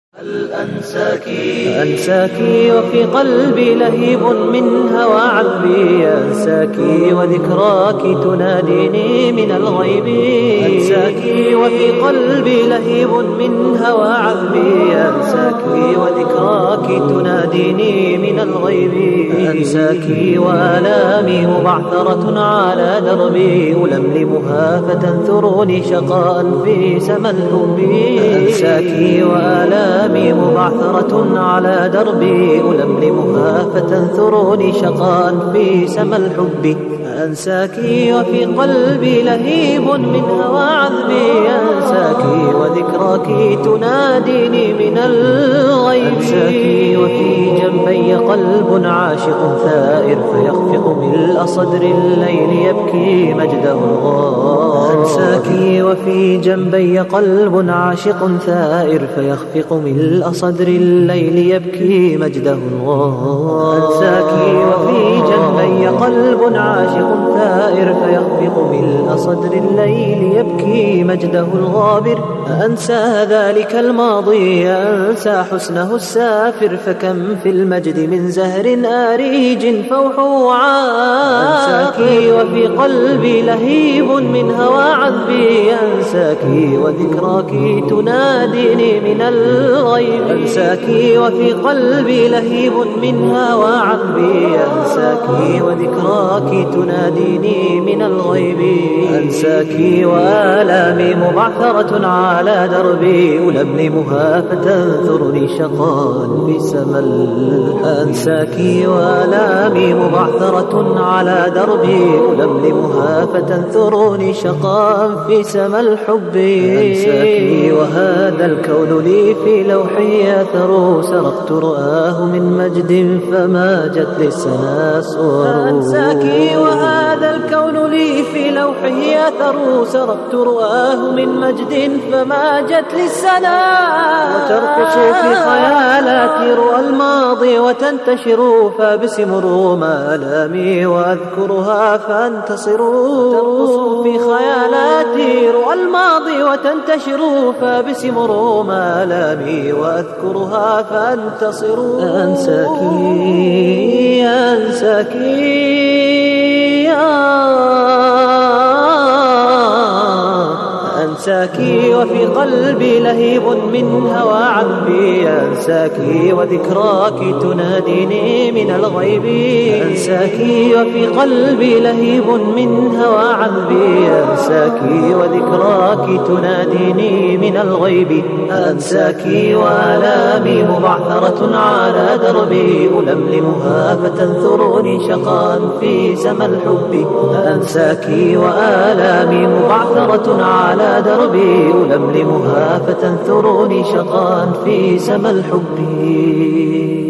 أنساك وفي قلبي لهيب من هوى عذبي، أنساك وذكراك تناديني من الغيب. أنساك وفي قلبي لهيب من هوى عذبي، أنساك وذكراك تناديني من الغيب. أنساك وآلامي مبعثرة على دربي، ألملمها فتنثرني شقاء في سما الحب. أنساك وآلامي مبعثرة على دربي، ألملمها فتنثرني شقاء في سما الحب. أنساك وفي قلبي لهيب من هوى عذبي، أنساك وذكراك تناديني من الغيب. أنساك وفي جنبي قلب عاشق ثائر، فيخفق ملء صدر الليل يبكي مجده الغار. أنساك وفي جنبي قلب عاشق ثائر، فيخفق ملء صدر الليل يبكي مجده الغار. أنساك وفي جنبي قلب عاشق ثائر، فيخفق ملء صدر الليل يبكي مجده الغابر. أنسى ذلك الماضي، أنسى حسنه السافر، فكم في المجد من زهر آريج فوح وعار. أنساك وفي قلبي لهيب من هوى عذبي، أنساك وذكراك تناديني من الغيب. أنساك وفي قلبي لهيب من هوى عذبي، أنساك وذكراك تناديني من الغيب. أنساك وآلامي مبعثرة على دربي، ألملمها فتنثرني شقاء في سما. أنساك وآلامي مبعثرة على دربي، ألملمها فتنثرني شقاء في سما الحب. أنساك وهذا الكون لي في لوحي أثر، سرقت رآه من مجد فما جت للسنا صور. أنساك وهذا الكون لي في لوحه أثر، سرقت رآه من مجد فما جت للسنا. وترقص في خيالاتي رؤى الماضي وتنتشر، فبسمر ما آلامي وأذكرها فانتصر. ترقص في خيالاتي رؤى الماضي وتنتشر، فبسمر ما آلامي وأذكرها فانتصر. أنساك أنساك أنساك وفي قلبي لهيب من هوى عذبي، أنساك وذكراك تناديني من الغيب. أنساك وفي قلبي لهيب من هوى عذبي، أنساك وذكراك تناديني من الغيب. أنساك وآلامي مبعثرة على دربي، ألملمها فتنثرني شقاء في سما الحب. أنساك وآلامي مبعثرة على دربي، ألملمها فتنثرني شقاء في سما الحب.